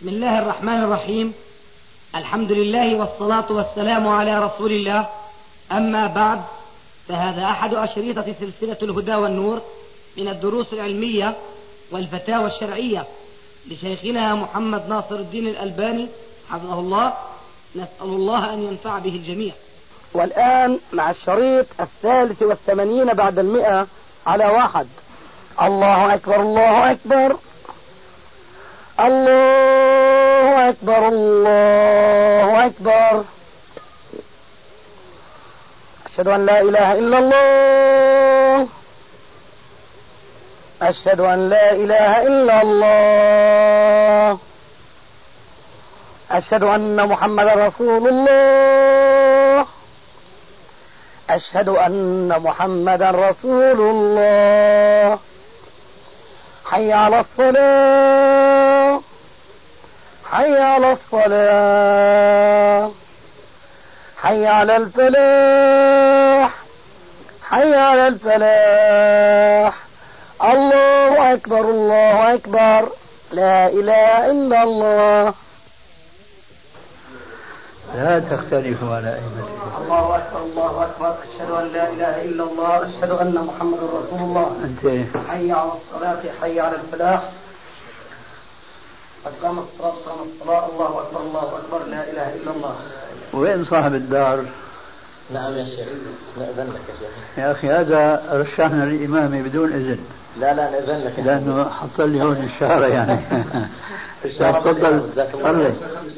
بسم الله الرحمن الرحيم. الحمد لله والصلاة والسلام على رسول الله. أما بعد، فهذا أحد أشريطة سلسلة الهدى والنور من الدروس العلمية والفتاوى الشرعية لشيخنا محمد ناصر الدين الألباني حفظه الله. نسأل الله أن ينفع به الجميع. والآن مع الشريط 83 بعد 100 على 1. الله أكبر الله أكبر الله أكبر الله أكبر. أشهد أن لا إله إلا الله. أشهد أن لا إله إلا الله. أشهد أن محمد رسول الله. أشهد أن محمد رسول الله. حي على الصلاة حي على الصلاة حي على الفلاح حي على الفلاح. الله أكبر الله أكبر لا إله إلا الله. لا تختلفوا على أئمتكم. الله أكبر الله أكبر. أشهد أن لا إله إلا الله. أشهد أن محمد رسول الله. أنت حي على الصلاة حي على الفلاح. قد قامت الصلاة قامت الصلاة. الله أكبر الله أكبر لا إله إلا الله. وين صاحب الدار؟ نعم يا شيخ، نأذن لك يا شيخ. يا أخي هذا رشحنا للإمام بدون إذن. لا نأذن لك لأنه حط لي هون الشارة يعني. تفضل صلي.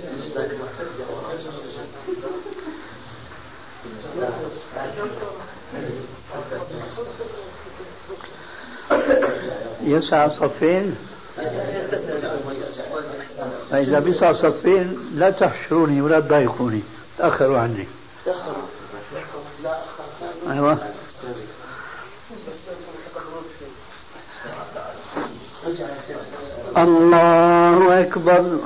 يسعى صفين. فإذا بيسعى صفين لا تحشروني ولا تضايقوني، تأخروا عني. أيوة. الله أكبر.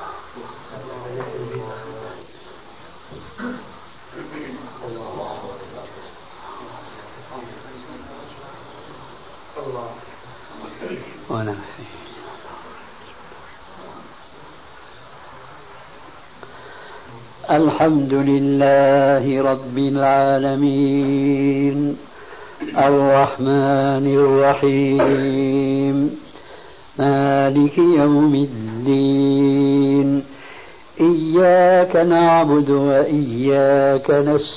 الحمد لله رب العالمين الرحمن الرحيم مالك يوم الدين إياك نعبد وإياك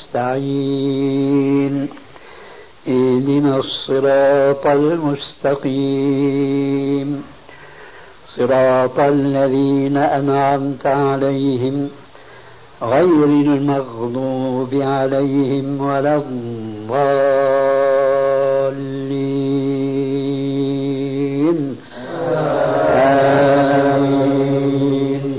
نستعين اهدنا الصراط المستقيم صراط الذين أنعمت عليهم غير المغضوب عليهم ولا الضالين آمين.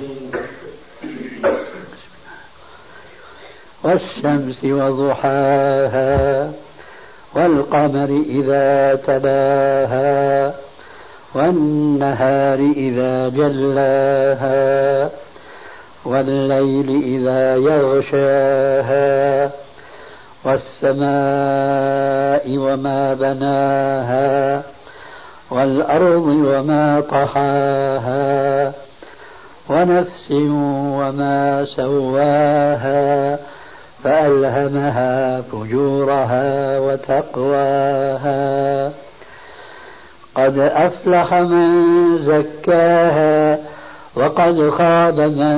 والشمس وضحاها والقمر إذا تلاها والنهار إذا جلاها والليل إذا يغشاها والسماء وما بناها والأرض وما طحاها ونفس وما سواها فألهمها فجورها وتقواها. قد أفلح من زكاها وقد خاب من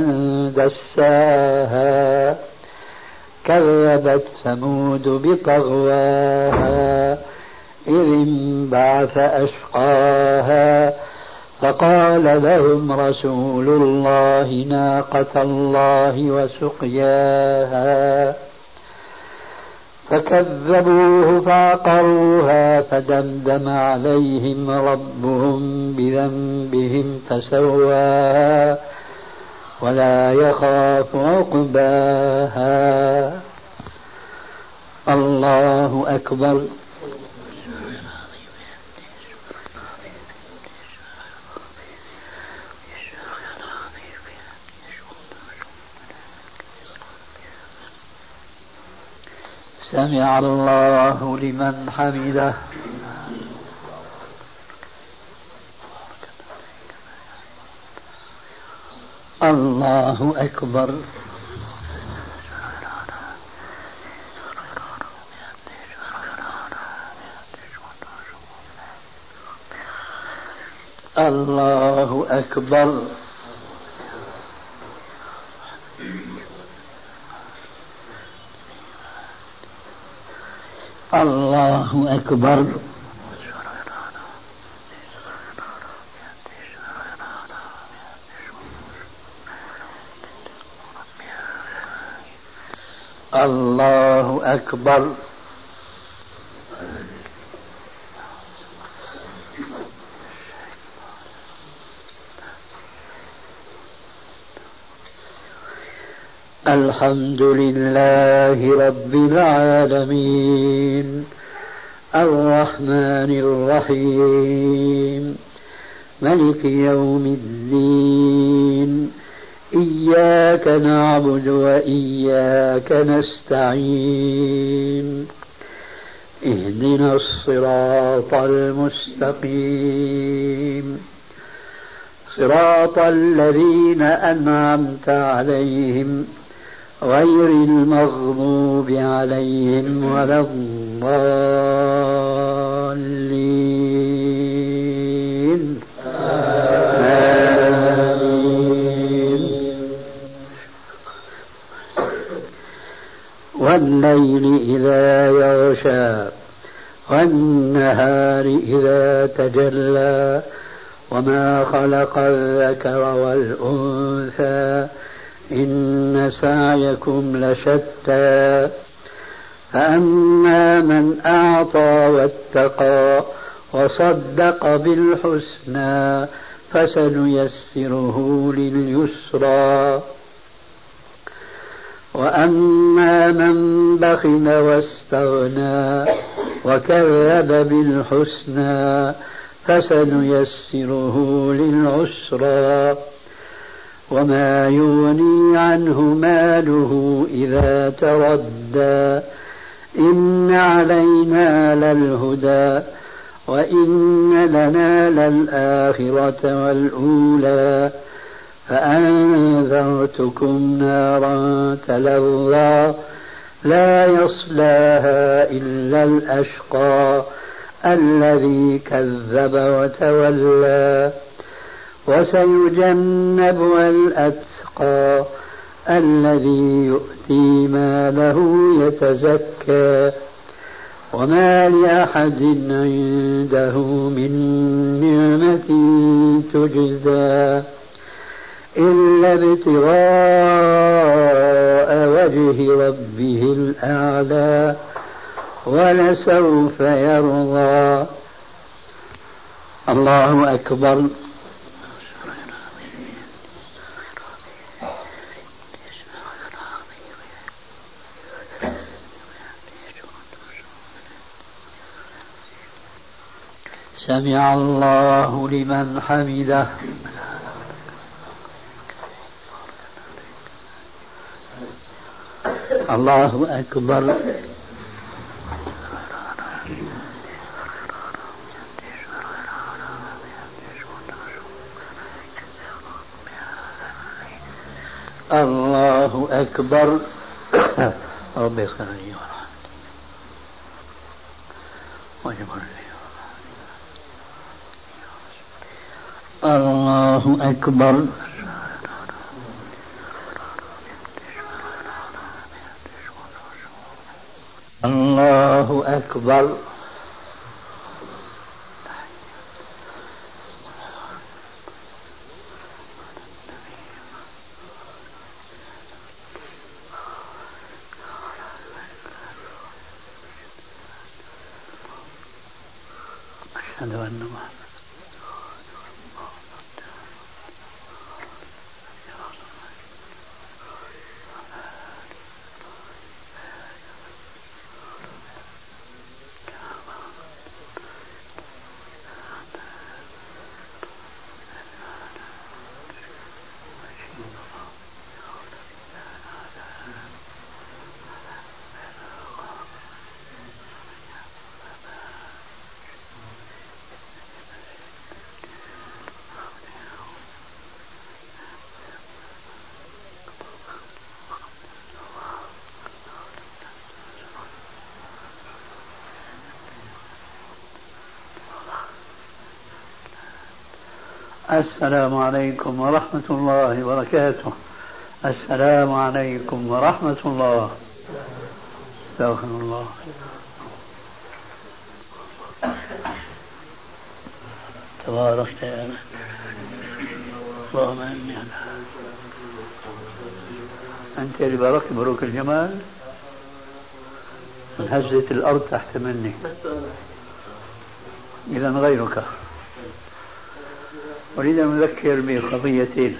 دساها. كذبت ثمود بطغواها إذ انبعث أشقاها فقال لهم رسول الله ناقة الله وسقياها فكذبوه فعقروها فدمدم عليهم ربهم بذنبهم فسواها ولا يخاف عقباها. الله أكبر. سمع الله لمن حمده. الله أكبر. الله أكبر. الله أكبر. الله أكبر. الحمد لله رب العالمين الرحمن الرحيم ملك يوم الدين إياك نعبد وإياك نستعين اهدنا الصراط المستقيم صراط الذين أنعمت عليهم غير المغضوب عليهم ولا الضالين آمين. والليل إذا يغشى والنهار إذا تجلى وما خلق الذكر والأنثى إن سعيكم لشتى فأما من أعطى واتقى وصدق بالحسنى فسنيسره لليسرى وأما من بخل واستغنى وكذب بالحسنى فسنيسره للعسرى وما يغني عنه ماله إذا تردى إن علينا للهدى وإن لنا للآخرة والأولى فأنذرتكم نارا تلظى لا يصلاها إلا الأشقى الذي كذب وتولى وسيجنبها الأتقى الذي يؤتي ماله يتزكى وما لأحد عنده من نعمة تجزى إلا ابتغاء وجه ربه الأعلى ولسوف يرضى. الله أكبر. سمع الله لمن حمده. الله أكبر. الله أكبر. رب اغفر لي وارحمني. الله أكبر. الله أكبر. أشهد أن محمد السلام عليكم ورحمة الله وبركاته. السلام عليكم ورحمة الله. استغفر الله. تبارك يا اللهم امين. انت اللي بارك بروك الجمال انهزت الارض تحت مني، اذا غيرك. اريد ان اذكر بقضيتين.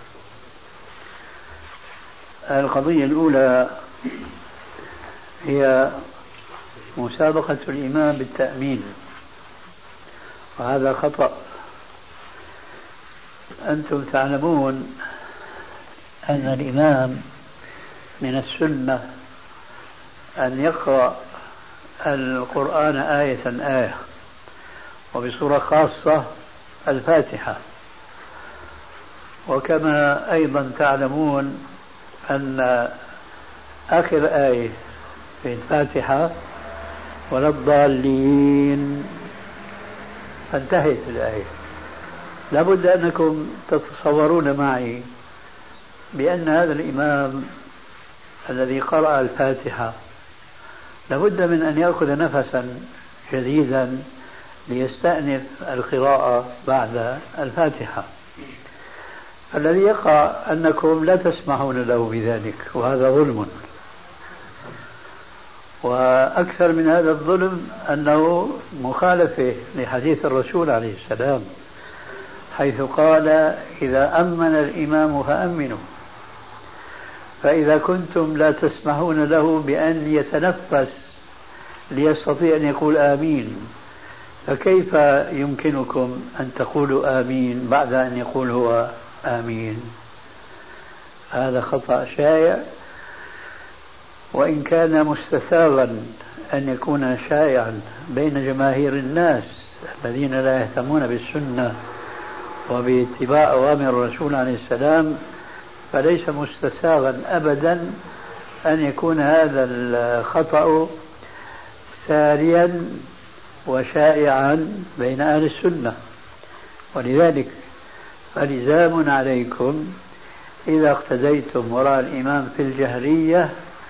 القضية الاولى هي مسابقة الامام بالتأمين، وهذا خطأ. أنتم تعلمون أن الإمام من السنة أن يقرأ القرآن آية آية، وبصورة خاصة الفاتحة. وكما أيضا تعلمون أن آخر آية في الفاتحة ولا الضالين فانتهت الآية. لابد أنكم تتصورون معي بأن هذا الإمام الذي قرأ الفاتحة لابد من أن يأخذ نفسا جديدا ليستأنف القراءة بعد الفاتحة. الذي يقع أنكم لا تسمحون له بذلك، وهذا ظلم. وأكثر من هذا الظلم أنه مخالفة لحديث الرسول عليه السلام، حيث قال: إذا أمن الإمام فأمنوا. فإذا كنتم لا تسمحون له بأن يتنفس ليستطيع أن يقول آمين، فكيف يمكنكم أن تقولوا آمين بعد أن يقول هو آمين؟ هذا خطأ شائع، وإن كان مستساغا أن يكون شائعا بين جماهير الناس الذين لا يهتمون بالسنة وباتباع أوامر الرسول عليه السلام، فليس مستساغا أبدا أن يكون هذا الخطأ ساريا وشائعا بين أهل السنة. ولذلك فلزام عليكم إذا اقتديتم وراء الإمام في الجهرية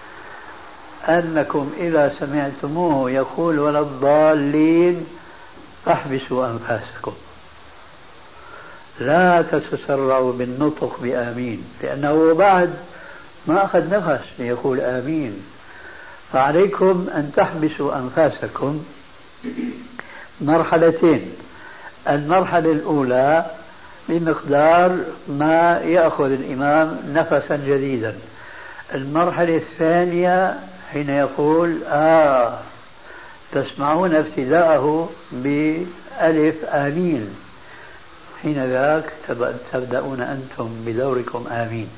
أنكم إذا سمعتموه يقول ولا الضالين فاحبسوا أنفاسكم، لا تتسرعوا بالنطق بآمين، لأنه بعد ما أخذ نفس ليقول آمين. فعليكم أن تحبسوا أنفاسكم مرحلتين. المرحلة الأولى بمقدار ما يأخذ الإمام نفسا جديدا. المرحلة الثانية حين يقول تسمعون ابتداءه بألف آمين، حين ذاك تبدأون أنتم بدوركم آمين.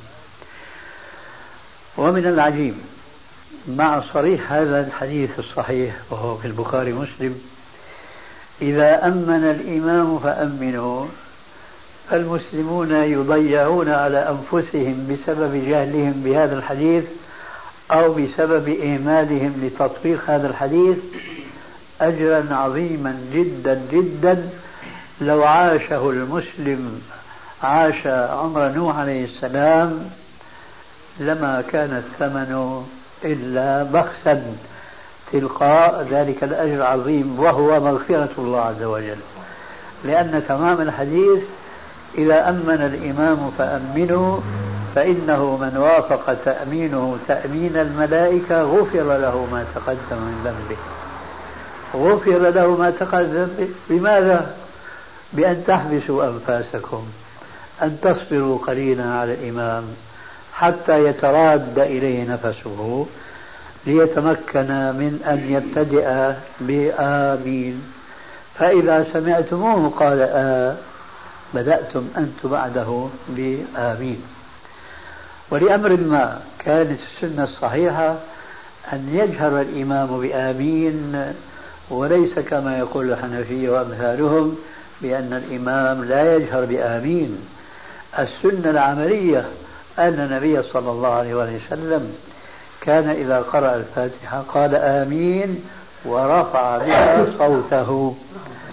ومن العجيب مع صريح هذا الحديث الصحيح وهو في البخاري ومسلم: إذا أمن الإمام فأمنوا، فالمسلمون يضيعون على أنفسهم بسبب جهلهم بهذا الحديث أو بسبب إهمالهم لتطبيق هذا الحديث أجرا عظيما جدا جدا لو عاشه المسلم عاش عمر نوح عليه السلام، لما كان الثمن إلا بخسا تلقاء ذلك الأجر العظيم وهو مغفرة الله عز وجل. لأن تمام الحديث إذا أمن الإمام فأمنوا، فإنه من وافق تأمينه تأمين الملائكة غفر له ما تقدم من ذنبه. غفر له ما تقدم من ذنبه بماذا؟ بأن تحبسوا أنفاسكم، أن تصبروا قليلا على الإمام حتى يتراد إليه نفسه ليتمكن من أن يبتدئ بآمين. فإذا سمعتموه قال بدأتم أنتم بعده بآمين. ولأمر ما كانت السنة الصحيحة أن يجهر الإمام بآمين، وليس كما يقول الحنفية وأمثالهم بأن الإمام لا يجهر بآمين. السنة العملية أن النبي صلى الله عليه وسلم كان إذا قرأ الفاتحة قال آمين ورفع بها صوته.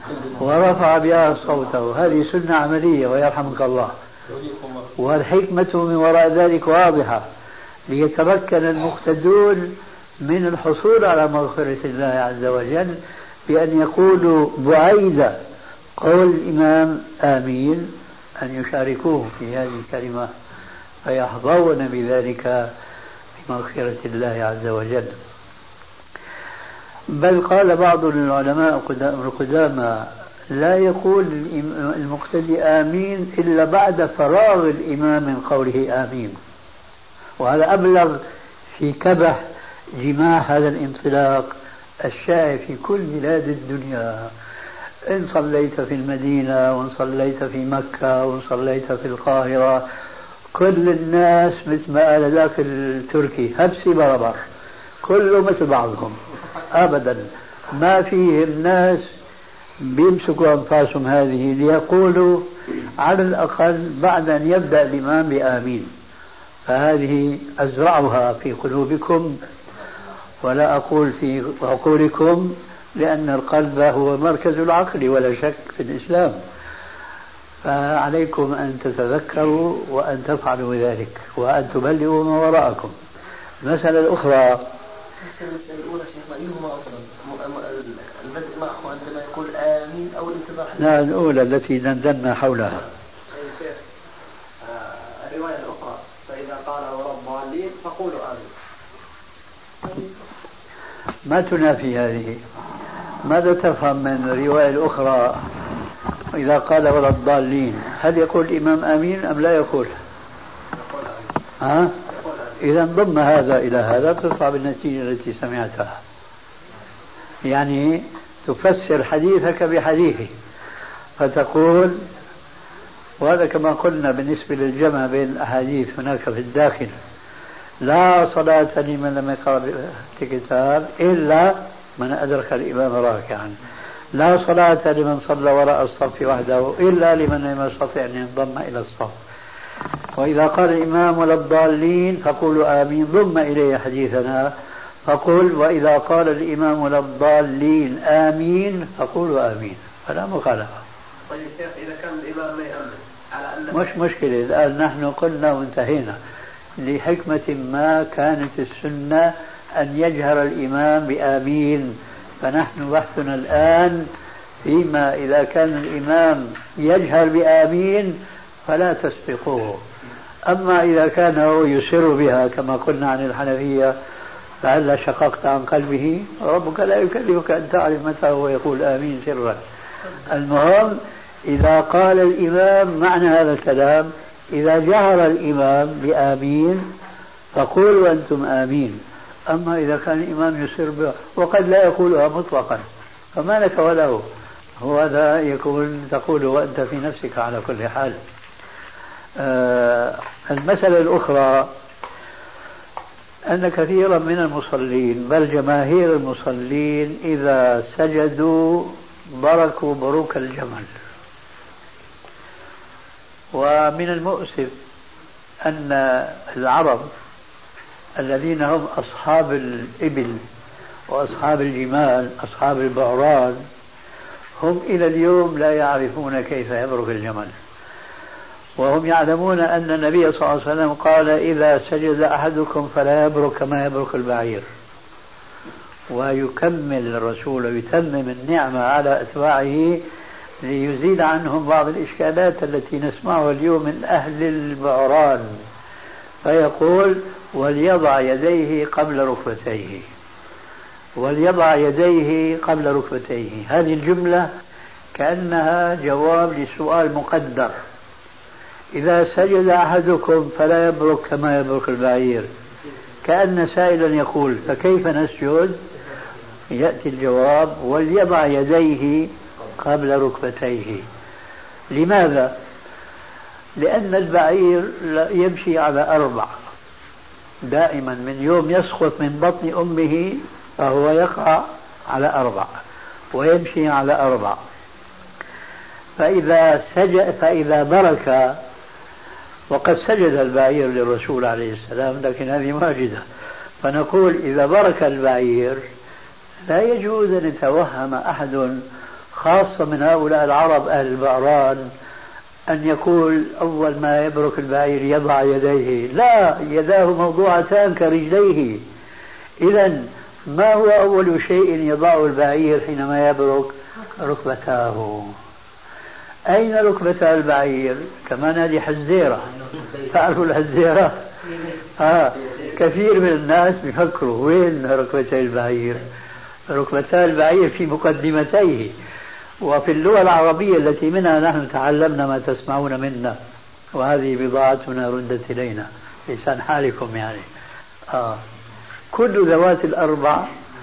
ورفع بها صوته. هذه سنة عملية ويرحمك الله. والحكمة من وراء ذلك واضحة، ليتمكن المقتدون من الحصول على مغفرة الله عز وجل بأن يقولوا بعيد قول الإمام آمين أن يشاركوه في هذه الكلمة فيحظون بذلك بمغفرة الله عز وجل. بل قال بعض العلماء القدامى لا يقول المقتدي آمين إلا بعد فراغ الإمام من قوله آمين، وهذا أبلغ في كبح جماع هذا الانطلاق الشائع في كل بلاد الدنيا. إن صليت في المدينة وإن صليت في مكة وإن صليت في القاهرة كل الناس مثل ما قال ذاك التركي هبسي بربر، كله مثل بعضهم أبدا، ما فيهم ناس بيمسكوا أنفاسهم هذه ليقولوا على الأقل بعد أن يبدأ الإمام بآمين. فهذه أزرعها في قلوبكم ولا أقول في عقولكم، لأن القلب هو مركز العقل ولا شك في الإسلام. فعليكم أن تتذكروا وأن تفعلوا ذلك وأن تبلغوا ما وراءكم. المسألة الأخرى، المسألة الأولى شيخنا أيهما أفضل؟ البدء معه عندما يقول آمين أو الانتظار؟ لا، الأولى التي دندنا حولها. الرواية الأخرى فإذا قال ولا الضالين فقولوا آمين. ما تنافي هذه. ماذا تفهم من الرواية الأخرى إذا قال ولا الضالين؟ هل يقول الإمام آمين أم لا يقول؟ إذا ضم هذا إلى هذا تطلع بالنتيجة التي سمعتها، يعني تفسر حديثك بحديثه فتقول، وهذا كما قلنا بالنسبة للجمع بين الأحاديث هناك في الداخل، لا صلاة لمن لم يقرأ الكتاب إلا من أدرك الإمام راكعا، لا صلاة لمن صلى وراء الصف وحده إلا لمن لم يستطع أن ينضم إلى الصف. وإذا قال الإمام ولا الضالين فقولوا آمين، ضم إليه حديثنا فقل وإذا قال الإمام ولا الضالين آمين فقولوا آمين، فلا مخالفة. طيب شيخ، إذا كان الإمام ما يأمن على أن مش مشكلة، الآن نحن قلنا وانتهينا. لحكمة ما كانت السنة أن يجهر الإمام بآمين، فنحن بحثنا الآن فيما إذا كان الإمام يجهر بآمين فلا تسبقوه. أما إذا كان هو يسر بها كما قلنا عن الحنفية فهل شققت عن قلبه؟ ربك لا يكلفك أن تعرف متى هو يقول آمين سرا. المهم إذا قال الإمام معنى هذا الكلام، إذا جهر الإمام بآمين فقولوا أنتم آمين. أما إذا كان الإمام يسر بها وقد لا يقولها مطلقا فما لك وله، هو هذا يكون تقول وأنت في نفسك على كل حال. المسألة الأخرى أن كثيرا من المصلين بل جماهير المصلين إذا سجدوا بركوا بروك الجمل. ومن المؤسف أن العرب الذين هم أصحاب الإبل وأصحاب الجمال أصحاب البعران هم إلى اليوم لا يعرفون كيف يبرك الجمل، وهم يعلمون أن النبي صلى الله عليه وسلم قال إذا سجد أحدكم فلا يبرك كما يبرك البعير. ويكمل الرسول ويتمم النعمة على أتباعه ليزيل عنهم بعض الإشكالات التي نسمعها اليوم من أهل البعران، فيقول وليضع يديه قبل ركبتيه، وليضع يديه قبل ركبتيه. هذه الجملة كأنها جواب لسؤال مقدر، إذا سجد أحدكم فلا يبرك كما يبرك البعير، كأن سائلا يقول فكيف نسجد؟ يأتي الجواب وليضع يديه قبل ركبتيه. لماذا؟ لأن البعير يمشي على 4 دائما، من يوم يسقط من بطن أمه فهو يقع على 4 ويمشي على 4. فإذا برك، وقد سجد البعير للرسول عليه السلام لكن هذه واجدة، فنقول إذا برك البعير لا يجوز أن يتوهم أحد خاصة من هؤلاء العرب أهل البعران أن يقول أول ما يبرك البعير يضع يديه، لا، يداه موضوعتان كرجليه. إذا ما هو أول شيء يضعه البعير حينما يبرك؟ ركبتاه. أين ركبتا البعير؟ كمان هذه حزيرة، تعرفوا الحزيرة؟ كثير من الناس بيفكروا وين ركبتي البعير؟ ركبتا البعير في مقدمتيه. وفي اللغة العربية التي منها نحن تعلمنا ما تسمعون منا، وهذه بضاعتنا ردت إلينا، لسان حالكم يعني. كل ذوات الأربع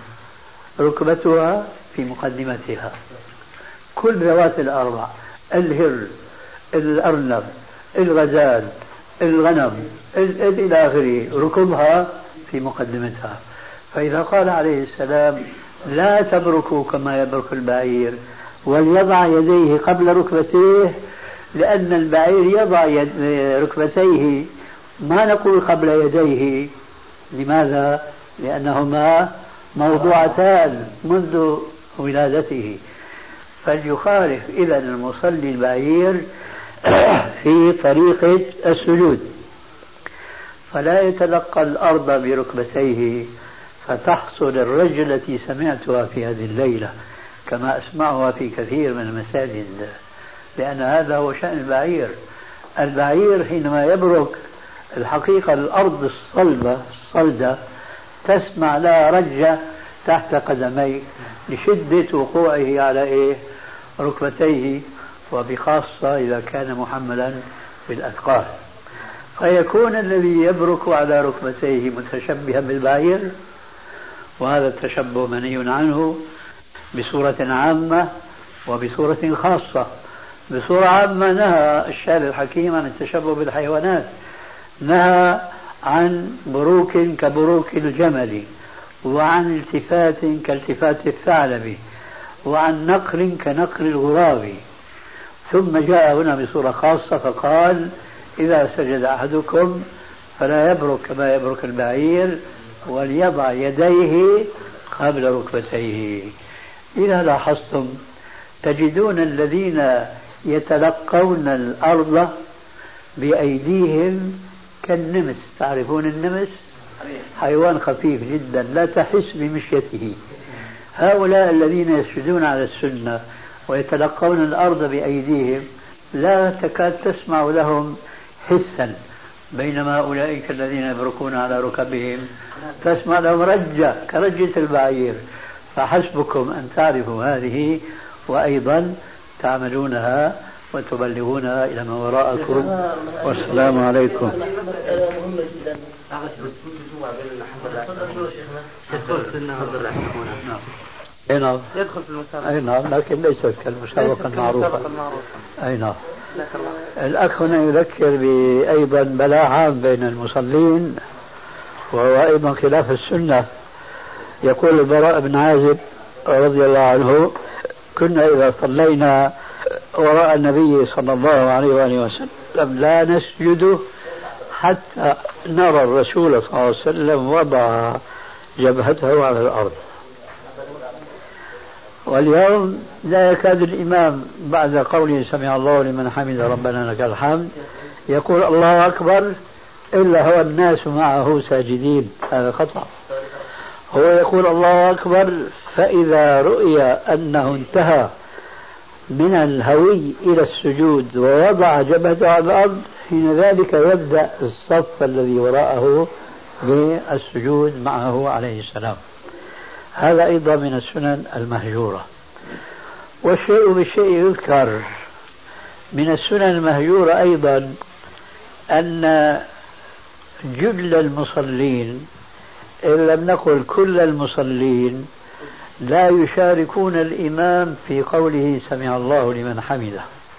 ركبتها في مقدمتها، كل ذوات الأربع، الهر، الأرنب، الغزال، الغنم، إلى آخره، ركبها في مقدمتها. فإذا قال عليه السلام لا تبركوا كما يبرك البعير وليضع يديه قبل ركبتيه، لأن البعير يضع ركبتيه، ما نقول قبل يديه. لماذا؟ لأنهما موضوعتان منذ ولادته. فليخالف إذن المصلي البعير في طريقة السجود، فلا يتلقى الأرض بركبتيه فتحصل الرجل التي سمعتها في هذه الليلة كما أسمعها في كثير من المساجد، لأن هذا هو شأن البعير. البعير حينما يبرك الحقيقة الأرض الصلدة تسمع لها رجة تحت قدميه لشدة وقوعه على ركبتيه، وبخاصة إذا كان محملا بالأثقال، فيكون الذي يبرك على ركبتيه متشبها بالبعير، وهذا التشبه منهي عنه بصورة عامة وبصورة خاصة. بصورة عامة نهى الشارع الحكيم عن التشبه بالحيوانات، نهى عن بروك كبروك الجمل، وعن التفات كالتفات الثعلب، وعن نقر كنقر الغراب. ثم جاء هنا بصورة خاصة فقال إذا سجد أحدكم فلا يبرك كما يبرك البعير وليضع يديه قبل ركبتيه. إذا لاحظتم تجدون الذين يتلقون الأرض بأيديهم كالنمس. تعرفون النمس؟ حيوان خفيف جدا لا تحس بمشيته. هؤلاء الذين يسجدون على السنة ويتلقون الأرض بأيديهم لا تكاد تسمع لهم حسا، بينما أولئك الذين يبركون على ركبهم تسمع لهم رجة كرجة البعير. فحسبكم أن تعرفوا هذه وأيضا تعملونها وتبلغونها إلى ما وراءكم. والسلام عليكم. يدخل في المسابقة. أي نعم، لكن ليست كالمسابقة المعروفة. أي نعم. الأخ هنا يذكر بأيضا بلاء عام بين المصلين، وهو أيضا خلاف السنة. يقول البراء بن عازب رضي الله عنه كنا إذا صلينا وراء النبي صلى الله عليه وآله وسلم لا نسجد حتى نرى الرسول صلى الله عليه وسلم وضع جبهته على الأرض. واليوم لا يكاد الإمام بعد قوله سمع الله لمن حمد ربنا لك الحمد يقول الله أكبر إلا هو الناس معه ساجدين. هذا خطأ. هو يقول الله أكبر فإذا رؤي أنه انتهى من الهوي إلى السجود ووضع جبهته على الأرض، حين ذلك يبدأ الصف الذي وراءه بالسجود معه عليه السلام. هذا أيضا من السنن المهجورة. والشيء بالشيء يذكر. من السنن المهجورة أيضا أن جل المصلين إن لم نقل كل المصلين لا يشاركون الإمام في قوله سمع الله لمن حمده،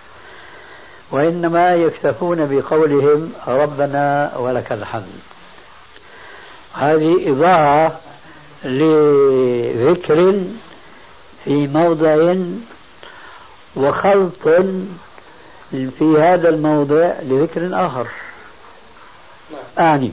وإنما يكتفون بقولهم ربنا ولك الحمد. هذه إضاعة لذكر في موضع وخلط في هذا الموضع لذكر آخر. أعني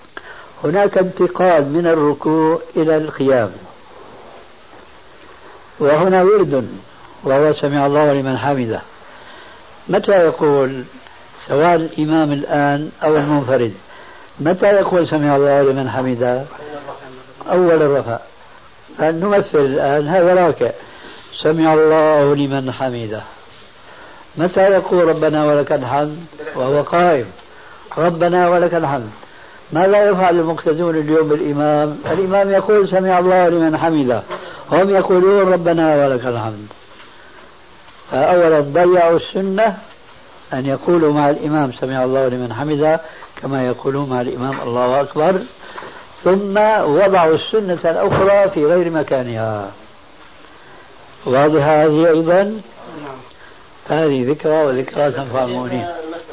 هناك انتقال من الركوع إلى القيام، وهنا ورد وهو سمع الله لمن حمده. متى يقول سواء الإمام الآن أو المنفرد متى يقول سمع الله لمن حمده؟ أول الرفع. فنمثل الآن هذا راكع سمع الله لمن حمده. متى يقول ربنا ولك الحمد وهو قائم ربنا ولك الحمد؟ ماذا يفعل المقتدون اليوم بالإمام؟ الإمام يقول سمع الله لمن حمده، هم يقولون ربنا ولك الحمد. فأولا ضيعوا السنة أن يقولوا مع الإمام سمع الله لمن حمده كما يقولون مع الإمام الله أكبر، ثم وضعوا السنة الأخرى في غير مكانها. واضحة هذه أيضا؟ هذه ذكرى وذكرى تنفع المؤمنين.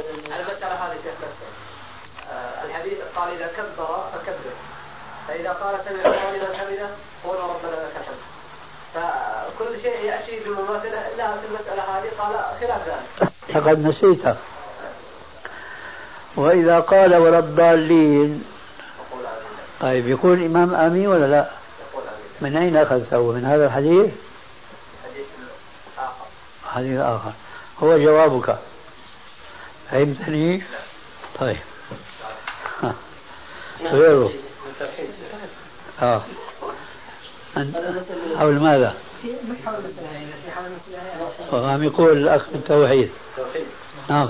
الحديث قال إذا كبر فكبر، فإذا قال سمع الله لمن حمده قول ربنا لك الحمد. فكل شيء يأتي بالمماثلة إلا في المسألة هذه قال خلاف ذلك. فقد نسيت. وإذا قال ولا الضالين طيب يقول الإمام آمين ولا لا؟ من أين أخذته؟ من هذا الحديث؟ حديث آخر. هو جوابك. فهمتني؟ طيب غيره حول ماذا؟ وعم يقول الأخ التوحيد. نعم.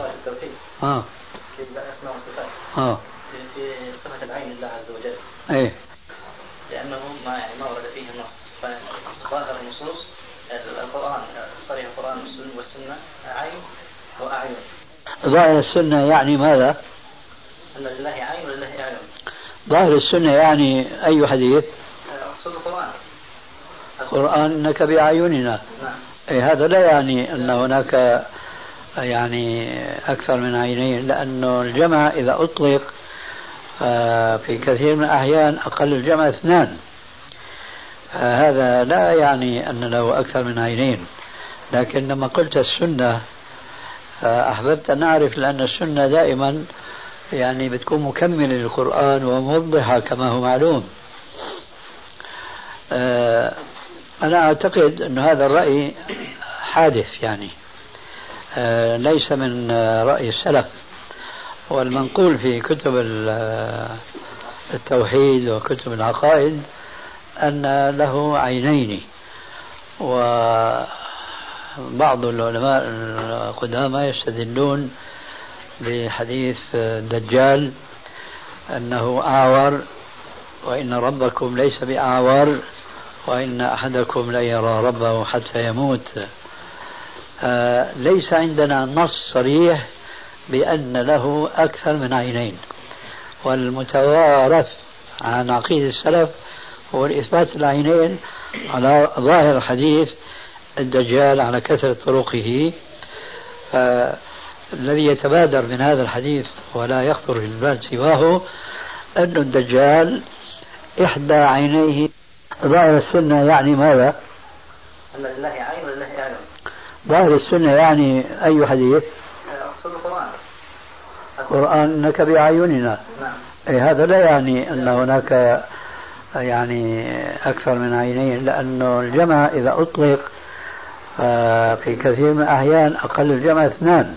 في صفة العين الله عز وجل. ايه. لأنه ما ورد فيه النص، فظاهر النصوص القرآن صريح القرآن والسنة عين وأعين. ظاهر السنة يعني ماذا؟ أن لله عين ولله أعين. ظاهر السنة يعني أي حديث؟ أقصد القرآن. القرآن إنك بأعيننا. نعم. أي هذا لا يعني أن هناك يعني أكثر من عينين، لأنه الجمع إذا أطلق في كثير من الأحيان أقل الجمع 2. هذا لا يعني أن له أكثر من عينين. لكن لما قلت السنة أحببت أن أعرف، لأن السنة دائما يعني بتكون مكملة للقرآن وموضحة كما هو معلوم. أنا أعتقد أن هذا الرأي حادث، يعني ليس من رأي السلف. والمنقول في كتب التوحيد وكتب العقائد أن له عينين. وبعض العلماء القدامى يستدلون بحديث الدجال أنه أعور، وإن ربكم ليس بأعور، وإن أحدكم لا يرى ربه حتى يموت. ليس عندنا نص صريح بأن له أكثر من عينين. والمتوارث عن عقيدة السلف هو الإثبات العينين على ظاهر حديث الدجال على كثرة طرقه. فالذي يتبادر من هذا الحديث ولا يخطر في البال سواه أن الدجال إحدى عينيه. ظاهر السنة يعني ماذا؟ أن لله عين ولله أعين. ظاهر السنة يعني أي حديث؟ أقصد القرآن. القرآن إنك بأعيننا. نعم. أي هذا لا يعني أن هناك يعني أكثر من عينين، لأنه الجمع إذا أطلق في كثير من الأحيان أقل الجمع 2.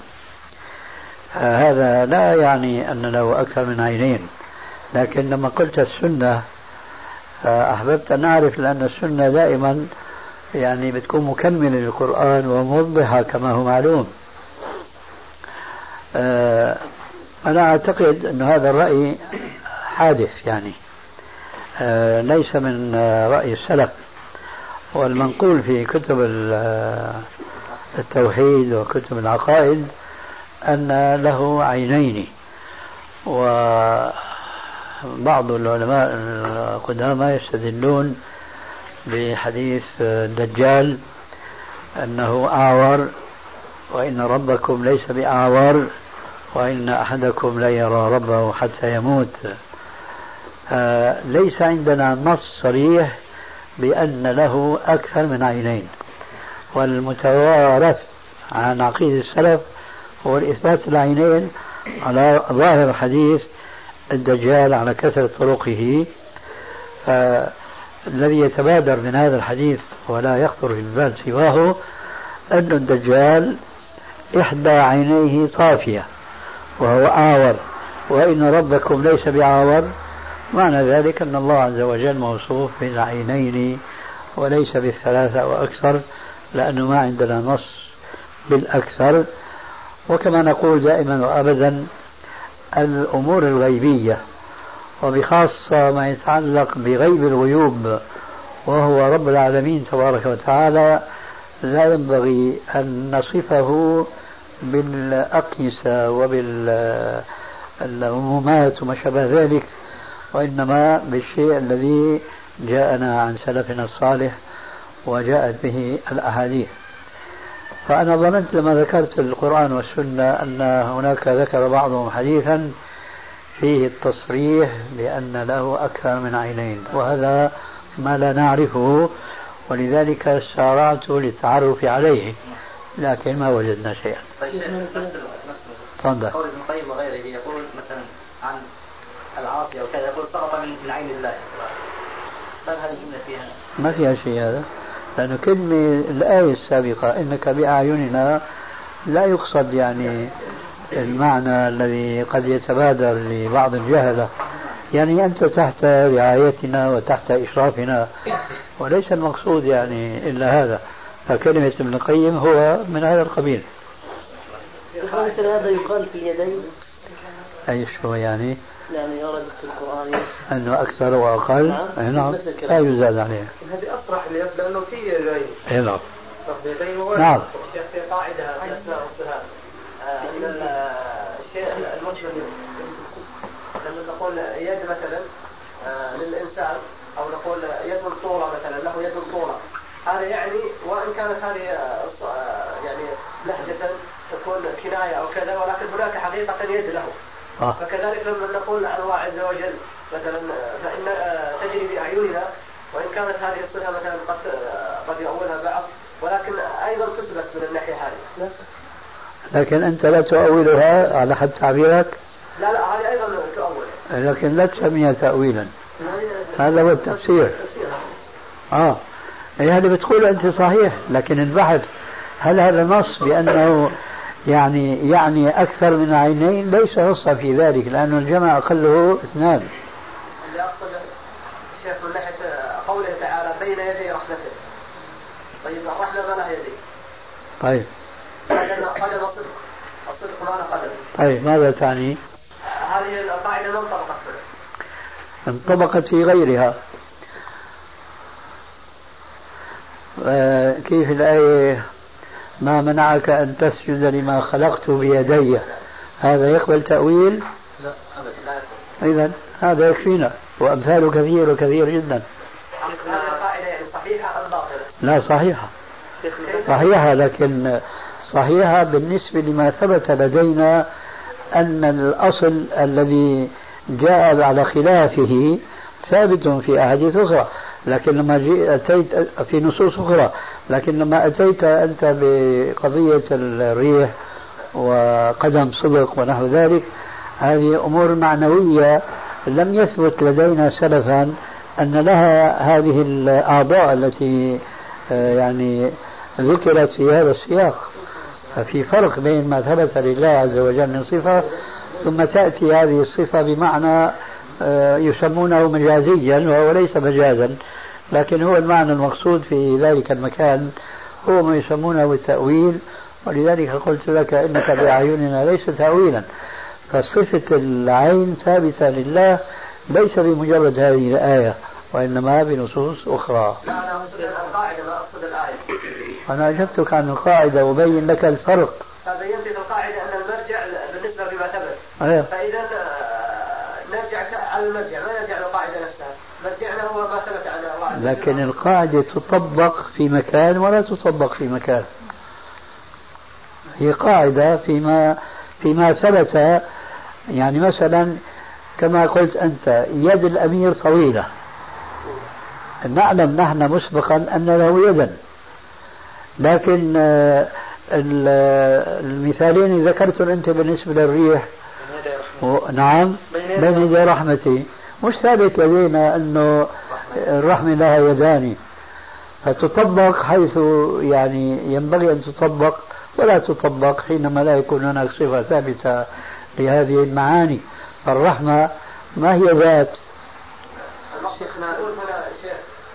هذا لا يعني أن له أكثر من عينين. لكن لما قلت السنة أحببت أن أعرف، لأن السنة دائما يعني بتكون مكملة للقرآن وموضحة كما هو معلوم. أنا أعتقد أن هذا الرأي حادث، يعني ليس من رأي السلف. والمنقول في كتب التوحيد وكتب العقائد أن له عينين. وبعض العلماء القدامى يستدلون بحديث الدجال أنه أعور، وإن ربكم ليس بأعور، وإن أحدكم لا يرى ربه حتى يموت. ليس عندنا نص صريح بأن له أكثر من عينين. والمتوارث عن عقيدة السلف هو الإثبات العينين على ظاهر حديث الدجال على كثرة طرقه. الذي يتبادر من هذا الحديث ولا يخطر في البال سواه أن الدجال إحدى عينيه طافية وهو أعور، وإن ربكم ليس بعور، معنى ذلك أن الله عز وجل موصوف بالعينين وليس بالثلاثة وأكثر، لأنه ما عندنا نص بالأكثر. وكما نقول دائما وأبدا الأمور الغيبية وبخاصة ما يتعلق بغيب الغيوب وهو رب العالمين تبارك وتعالى لا ينبغي أن نصفه بالأقيسة وبالعمومات وما شابه ذلك، وإنما بالشيء الذي جاءنا عن سلفنا الصالح وجاءت به الأحاديث. فأنا ظننت لما ذكرت القرآن والسنة أن هناك ذكر بعضهم حديثا فيه التصريح بأن له أكثر من عينين، وهذا ما لا نعرفه، ولذلك سارعت للتعرف عليه لكن ما وجدنا شيئا. تفضل. قول ابن القيم وغيره يقول مثلا عن العاصي أو كذا يقول سقط من عين الله، هل هذه الجملة فيها؟ ما فيها شيء هذا، لأن كلمة الآية السابقة إنك بأعيننا لا يقصد يعني المعنى الذي قد يتبادر لبعض الجهلة، يعني أنت تحت رعايتنا وتحت إشرافنا، وليس المقصود يعني إلا هذا. فكلمة ابن القيم هو من هذا القبيل. مثل هذا يقال في اليدين. أي شو يعني؟ يعني ورد في القرآن أنه أكثر وأقل. نعم لا يزاد عليه. هذه أصرح لأنه في يدين. نعم. نعم. في قاعدة أثناء الصلاة أن الشيء المسلم لما نقول يد مثلا للإنسان أو نقول يد طولة مثلا له يد طولة، هذا يعني وإن كانت هذه يعني لهجة تكون كناية أو كذا، ولكن هناك حقيقة يد له. فكذلك لما نقول عن الله عز وجل مثلا فإن تجري بأعيننا، وإن كانت هذه الصفة مثلا قد يؤولها بعض، ولكن أيضا تثبت من الناحية هذه. لكن أنت لا تؤولها على حد تعبيرك. لا هذه أيضا تؤول، لكن لا تسميها تأويلا، هذا هو التفسير. هذا بتقول أنت صحيح، لكن البحث هل هذا نص بأنه يعني أكثر من عينين؟ ليس نصا في ذلك، لأن الجمع أقله 2. اللي أقصد شيخ من ناحية قوله تعالى بين يدي رحمته، طيب الرحمة ما لها يدي. طيب قدم الصدق ما له قدم. طيب ماذا تعني؟ هذه القاعدة ما انطبقت انطبقت في غيرها. كيف الآية ما منعك أن تسجد لما خلقت بيدي، هذا يقبل تأويل؟ لا أبدا. إذن هذا يكفينا، وأمثاله كثير وكثير جدا. هذه القاعدة يعني صحيحة أم باطلة؟ لا صحيحة، لكن صحيحة بالنسبة لما ثبت لدينا أن الأصل الذي جاء على خلافه ثابت في أحاديث أخرى، لكن لما أتيت في نصوص أخرى، لكن لما أتيت أنت بقضية الريح وقدم صدق ونحو ذلك، هذه أمور معنوية لم يثبت لدينا سلفا أن لها هذه الأعضاء التي يعني ذكرت في هذا السياق. ففي فرق بين ما ثبت لله عز وجل من صفة ثم تأتي هذه الصفة بمعنى يسمونه مجازيا، وهو ليس مجازا، لكن هو المعنى المقصود في ذلك المكان هو ما يسمونه التأويل. ولذلك قلت لك إنك بأعيننا ليس تأويلا، فصفة العين ثابتة لله ليس بمجرد هذه الآية، وإنما بنصوص أخرى. لا أنا أقصد القاعدة ما أقصد الآية. أنا أجبتك عن القاعدة وبين لك الفرق. فبينت في القاعدة أن المرجع بالنسبة لما ثبت. فإذا نرجع على المرجع، ما نرجع للقاعدة نفسها، مرجعنا هو ما ثبت عن الله. لكن القاعدة تطبق في مكان ولا تطبق في مكان، هي قاعدة فيما ثبت. يعني مثلا كما قلت أنت يد الأمير طويلة، نعلم نحن مسبقا أن له يدا، لكن المثالين ذكرتم أنت بالنسبة للريح نعم بين يدي رحمتي، مش ثابت لدينا أنه الرحمة لها يدان، فتطبق حيث يعني ينبغي أن تطبق، ولا تطبق حينما لا يكون هناك صفة ثابتة لهذه المعاني. فالرحمة ما هي ذات. شيخنا نقول هنا شيخ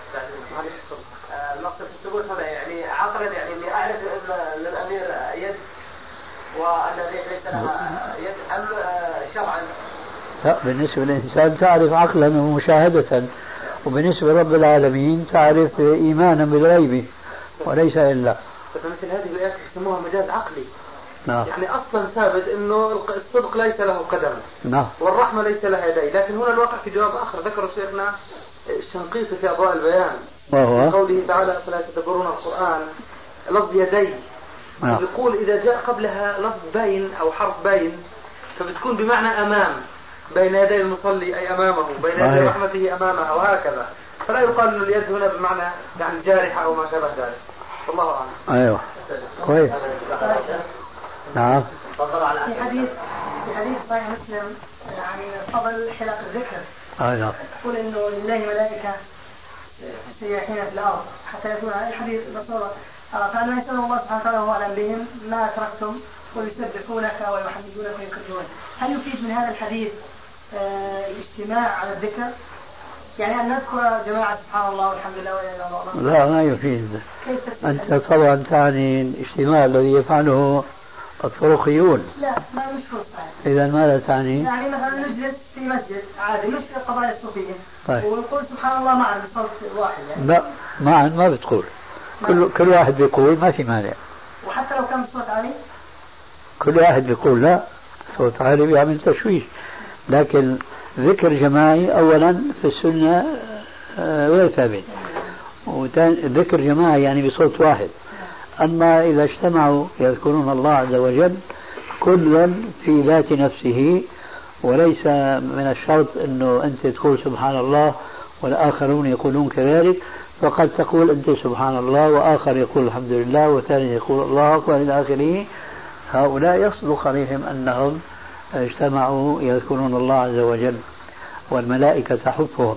المقصد الثبوت هنا يعني عقلا، يعني اني اعرف ان للامير يد وان ليس لها يد، ام شرعا؟ لا، بالنسبة للإنسان تعرف عقلا ومشاهدة، وبالنسبة لرب العالمين تعرف إيمانا بالغيب وليس إلا. فمثل هذه الآيات يسموها مجاز عقلي. نعم. يعني أصلا ثابت أنه الصدق ليس له قدم. نعم. والرحمة ليس لها يدين، لكن هنا الواقع في جواب آخر ذكر شيخنا الشنقيطي في أضواء البيان، وهو قوله تعالى فلا تدبرون القرآن، لفظ يدين. نعم. يقول إذا جاء قبلها لفظ باين أو حرف باين فبتكون بمعنى أمام، بين يدي المصلي أي أمامه، بين يدي رحمته أمامه، وهكذا. فلا يقال أن اليد هنا بمعنى يعني جارحة أو ما شابه ذلك. والله أعلم. أيوه كويس. نعم. في حديث صحيح مسلم يعني فضل حلق الذكر. نعم. يقول إنه لله ملائكة سياحين في الأرض حتى يكون هذا الحديث بصورة. فأنا يسأل الله سبحانه وتعالى أعلم بهم ما أتركتم ويسبحونك ويحمدونك ويكبرونك. هل يفيد من هذا الحديث الاجتماع على الذكر؟ يعني أن نذكر جماعة سبحان الله والحمد لله ولا إله إلا الله؟ لا، ما يفيد. أنت طبعا تعني الاجتماع الذي يفعله الطرقيون. لا، ما مش فوق. إذا ماذا تعني؟ يعني مثلا نجلس في مسجد عادي مش في القضايا الصوفية. طيب. ونقول سبحان الله معا بصوت واحد يعني. لا، معا ما بتقول. كل واحد بيقول ما في مانع. وحتى لو كان بصوت عالي؟ كل واحد بيقول لا، صوت عالي بيعمل تشويش. لكن ذكر جماعي أولا في السنة غير ثابت، ذكر جماعي يعني بصوت واحد. أما إذا اجتمعوا يذكرون الله عز وجل كل في ذات نفسه، وليس من الشرط أنه أنت تقول سبحان الله والآخرون يقولون كذلك، فقد تقول أنت سبحان الله وآخر يقول الحمد لله وثاني يقول الله أكبر إلى آخره. هؤلاء يصدق عليهم أنهم اجتمعوا يذكرون الله عز وجل والملائكة تحفهم.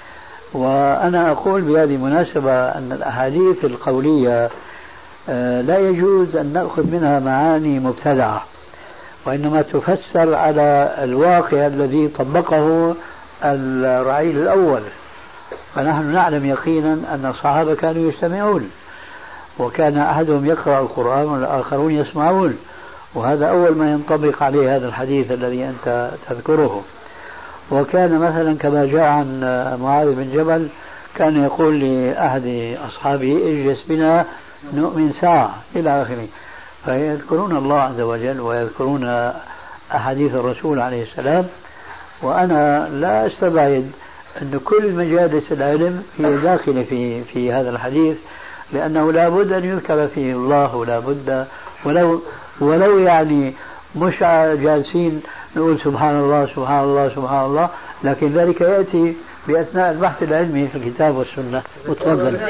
وأنا أقول بهذه المناسبة أن الأحاديث القولية لا يجوز أن نأخذ منها معاني مبتدعة، وإنما تفسر على الواقع الذي طبقه الرعيل الأول. فنحن نعلم يقينا أن الصحابة كانوا يجتمعون، وكان أحدهم يقرأ القرآن والآخرون يسمعون، وهذا أول ما ينطبق عليه هذا الحديث الذي أنت تذكره. وكان مثلا كما جاء عن معاذ بن جبل كان يقول لأحد أصحابه اجلس بنا نؤمن ساعة إلى آخره. فيذكرون الله عز وجل ويذكرون أحاديث الرسول عليه السلام. وأنا لا أستبعد أن كل مجالس العلم هي داخلة في هذا الحديث، لأنه لا بد أن يذكر فيه الله، ولا بد ولو يعني مش جالسين نقول سبحان الله سبحان الله سبحان الله، لكن ذلك يأتي بأثناء البحث العلمي في الكتاب والسنة. وتفضل.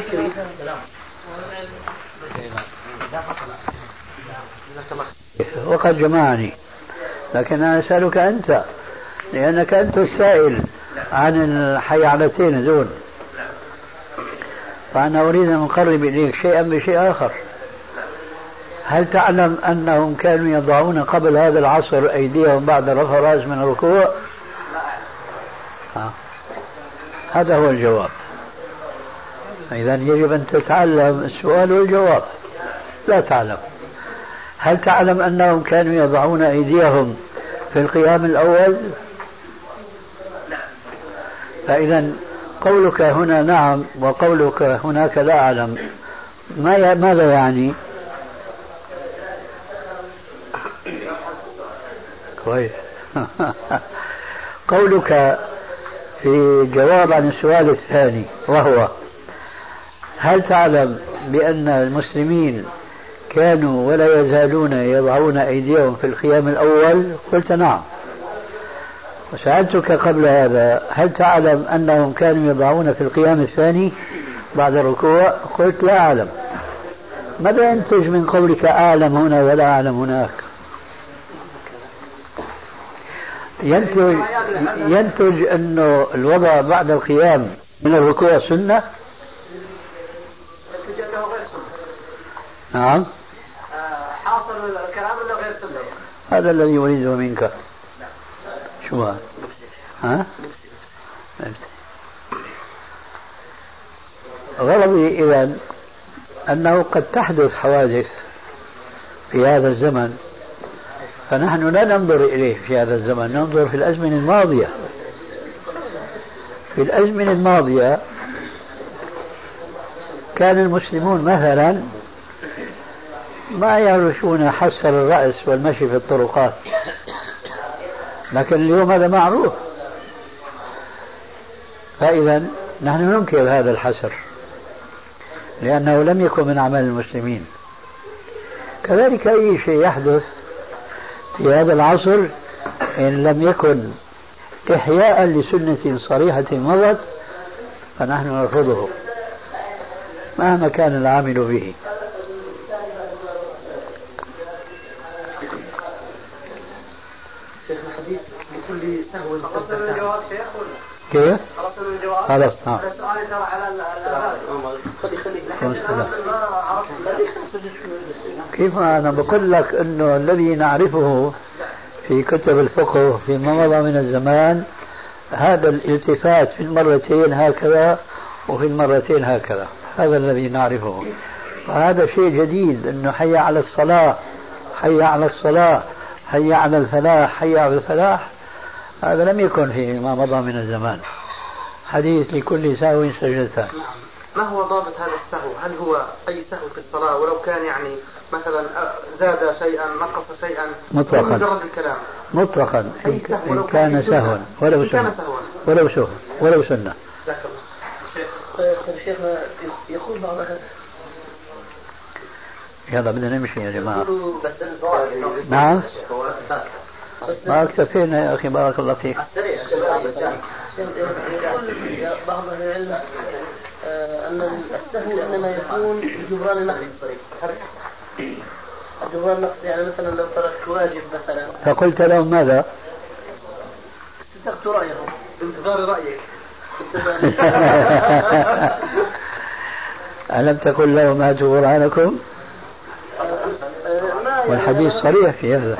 وقد جمعني، لكن أنا أسألك أنت لأنك أنت السائل عن الحيعلتين هذول، فأنا أريد أن أقرب إليك شيئا بشيء آخر. هل تعلم أنهم كانوا يضعون قبل هذا العصر أيديهم بعد رفع الرأس من الركوع؟ هذا هو الجواب. إذا يجب أن تتعلم السؤال والجواب. لا تعلم. هل تعلم أنهم كانوا يضعون أيديهم في القيام الأول؟ فإذا قولك هنا نعم وقولك هناك لا أعلم ماذا يعني؟ كويس. قولك في جواب عن السؤال الثاني وهو هل تعلم بأن المسلمين كانوا ولا يزالون يضعون أيديهم في القيام الأول؟ قلت نعم. وسألتك قبل هذا هل تعلم أنهم كانوا يضعون في القيام الثاني بعد الركوع؟ قلت لا أعلم. ماذا ينتج من قولك أعلم هنا ولا أعلم هناك؟ ينتج أنه الوضع بعد القيام من الركوع سنة؟ أنه غير سنة. نعم. حاصل الكلام أنه غير سنة. هذا الذي أريده منك. شو هذا؟ ها؟ غرضي إذن أنه قد تحدث حوادث في هذا الزمن، فنحن لا ننظر إليه في هذا الزمن، ننظر في الأزمنة الماضية. في الأزمنة الماضية كان المسلمون مثلا ما يعرفون حسر الرأس والمشي في الطرقات، لكن اليوم هذا معروف، فإذا نحن ننكر هذا الحسر لأنه لم يكن من أعمال المسلمين. كذلك أي شيء يحدث في هذا العصر إن لم يكن إحياء لسنة صريحة مضت فنحن نرفضه مهما كان العامل به. شيخ الحديث بكل سهو الجواب شيخ كيف؟ رسول الجواب. خلاص نعم. السؤال ترى على الآباء. كيف أنا بقول لك أنه الذي نعرفه في كتب الفقه فيما مضى من الزمان هذا الالتفات في المرتين هكذا وفي المرتين هكذا، هذا الذي نعرفه. وهذا شيء جديد، أنه حي على الصلاة، حي على الصلاة، حي على الفلاح، حي على الفلاح، هذا لم يكن فيما مضى من الزمان. حديث لكل سهو سجدتان. ما هو ضابط هذا السهو؟ هل هو أي سهو في الصلاة ولو كان يعني مثلا زاد شيئا نقص شيئا مطلقا مجرد الكلام مطلقا إن كان سهوا ولو سنة. شيخنا يقول بعض يلا بدنا نمشي يا جماعة. نعم ما اكتفينا يا أخي بارك الله فيك. يقول بعض أهل العلم أن السهو إنما يكون جبران النقص. جبران النقص يعني مثلا لو تركت واجب مثلا. فقلت لهم ماذا؟ استتقت رأيهم بانتظار رأيك. ألم تقل لهم هاتوا برهانكم؟ والحديث صريح في هذا،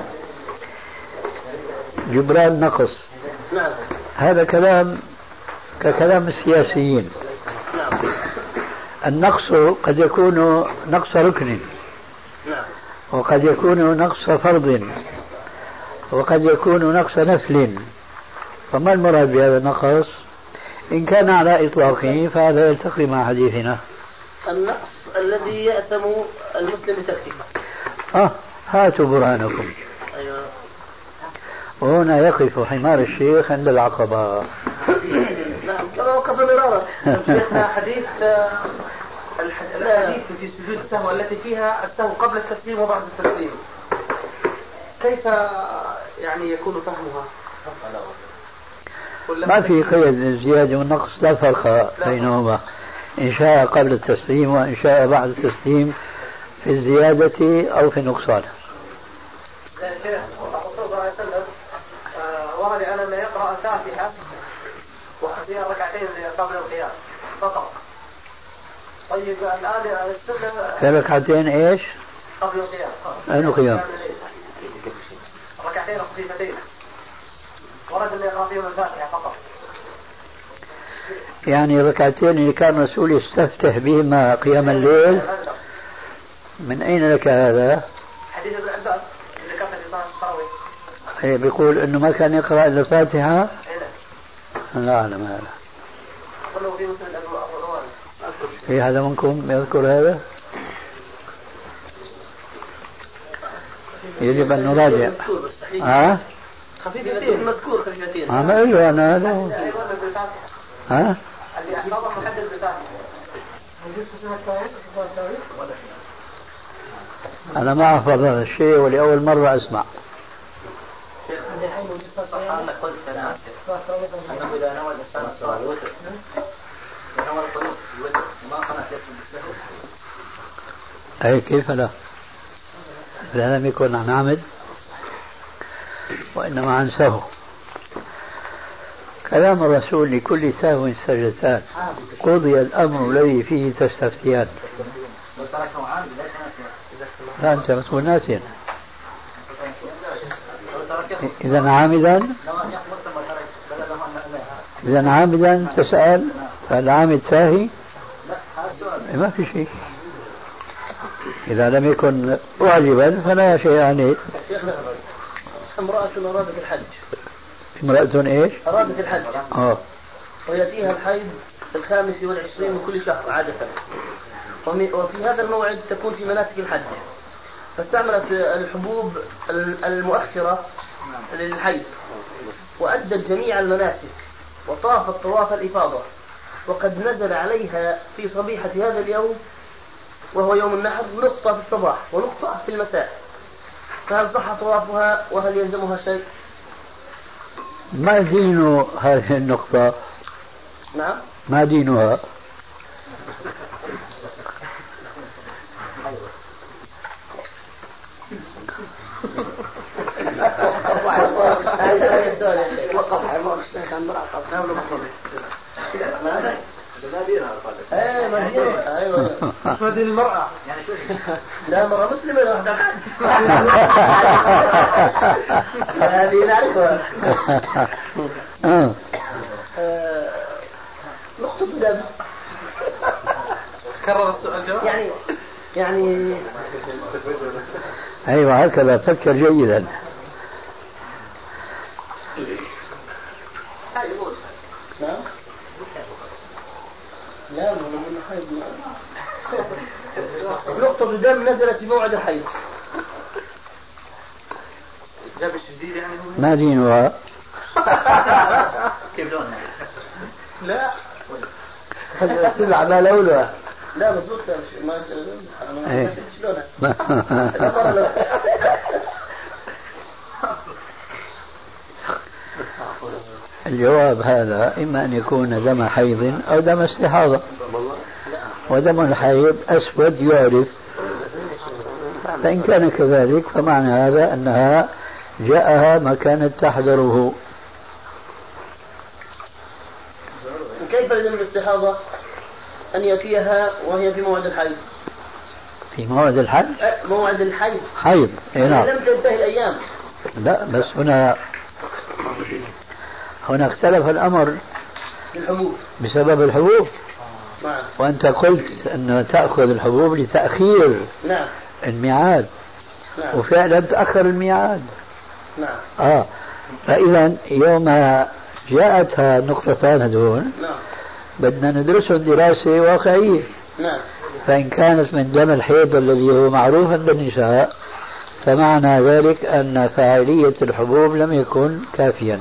جبران نقص. نعم. هذا كلام ككلام السياسيين. نعم. النقص قد يكون نقص ركن، نعم، وقد يكون نقص فرض، وقد يكون نقص نفل. فما المراد بهذا النقص؟ إن كان على إطلاقه فهذا يلتقي مع حديثنا. النقص الذي يأثم المسلم بتركه. هاتوا برهانكم. أيوة. وهنا يقف حمار الشيخ عند العقبة. نعم كما وقف مرارا. شيخنا حديث الحديث في سجود السهو التي فيها السهو قبل التسليم وبعد التسليم، كيف يعني يكون فهمها؟ ما في قيد للزيادة والنقص، لا فرق بينهما، إن شاء قبل التسليم وإن شاء بعد التسليم في الزيادة أو في النقصان. الشيخ الرسول صلى الله عليه وسلم ورد على أن يقرأ الفاتحة وفيها ركعتين قبل القيام فقط. طيب الآن السنة في ركعتين إيش؟ قبل القيام. أين القيام؟ ركعتين خفيفتين ورد أن يقرأ فيهم الفاتحة فقط. يعني ركعتين اللي كان الرسول يستفتح بهما قيام الليل. من أين لك هذا؟ حديث ابن عباس اللي كان في صلاة التراويح. بيقول إنه ما كان يقرأ إلا الفاتحة. لا أعلم هذا. قالوا في مسند أبو روان. في هذا منكم يذكر هذا؟ يجب أن نراجع. خفيفتين مذكور خفيفتين. ما أقول له أنا هذا. ها؟ اللي أحفظه محدد بالفاتحة. أنا ما أحفظ هذا الشيء ولأول مرة أسمع. أي كيف لا؟ إذا لم يكن عن عمد وإنما عن سهو. كلام الرسول لكل سهو سجدتان قضي الأمر الذي فيه تستفتيان. لا أنت مسؤول ناسيا. إذا عامدا تسأل فالعامد ساهي ما في شيء. إذا لم يكن واجبا فلا شيء عليه. امرأة أرادت الحج. امرأة إيش؟ أرادت الحج. ويأتيها الحيض في 25 من كل شهر عادة، وفي هذا الموعد تكون في مناسك الحج، فاستعملت الحبوب المؤخرة للحيض وأدت جميع المناسك وطافت طواف الإفاضة، وقد نزل عليها في صبيحة هذا اليوم وهو يوم النحر نقطة في الصباح ونقطة في المساء، فهل صح طوافها وهل يلزمها شيء؟ ما دين هذه النقطة؟ نعم. ما دينها؟ ما دين المرأة؟ لا مرأة مسلمة واحدة هذه نعرفها. نقطة دم. كرر السؤال يعني أيوة هكذا فكر جيدا. نعم. لا نقطة دم نزلت في موعد الحيض. جاب الشديد يعني. ما دينها؟ كيف لونها؟ لا. تلعب على لولها. لا مضبوط ما شلونها. الجواب هذا إما أن يكون دم حيض أو دم استحاضة، ودم الحيض أسود يعرف، فإن كان كذلك فمعنى هذا أنها جاءها ما كانت تحذره. كيف لدم الاستحاضة أن يأتيها وهي في موعد الحيض؟ في موعد الحج؟ موعد الحيض. حيض نعم. لم تنتهي الأيام. لا بس هنا اختلف الأمر بالحبوب. بسبب الحبوب. نعم. وأنت قلت أن تأخذ الحبوب لتأخير نعم. الميعاد. نعم. وفعلا تأخر الميعاد. نعم. فإذا يوم جاءتها نقطتان هذول نعم. بدنا ندرسهم دراسة واقعية. نعم. فإن كانت من دم الحيض الذي هو معروف عند النساء فمعنى ذلك أن فاعلية الحبوب لم يكن كافيا،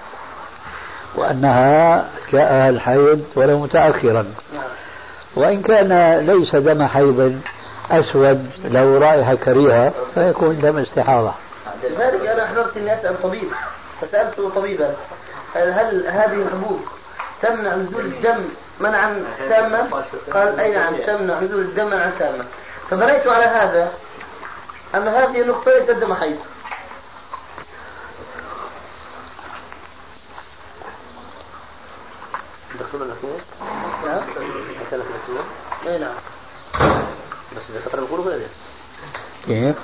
وأنها جاءها الحيض ولو متأخرا. وإن كان ليس دم حيض أسود له رائحة كريهة فيكون دم استحاضة. لذلك أنا أحببت أني أسأل طبيب، فسألته طبيبا هل هذه الحبوب تمنع نزول الدم منعا تاما؟ قال أي نعم تمنع نزول الدم منعا تاما. فبنيت على هذا أن هذه النقطة ليست دم حيض. دخلوا الاثنين؟ نعم. دخلوا الاثنين؟ اي نعم. بس إذا فترة بيقولوا كذا. كيف؟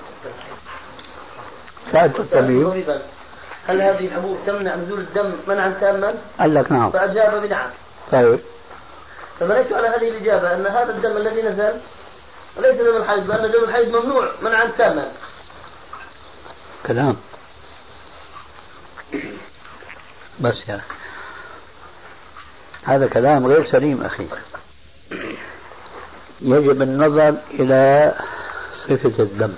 سألت الطبيب هل هذه الحبوب تمنع نزول الدم منعا تاما؟ قال لك نعم. فأجاب بنعم. طيب. فبنيت على هذه الإجابة أن هذا الدم الذي نزل ليس دم الحيض، لأن دم الحيض ممنوع منعا تاما. كلام بس يا هذا كلام غير سليم أخي. يجب النظر إلى صفة الدم.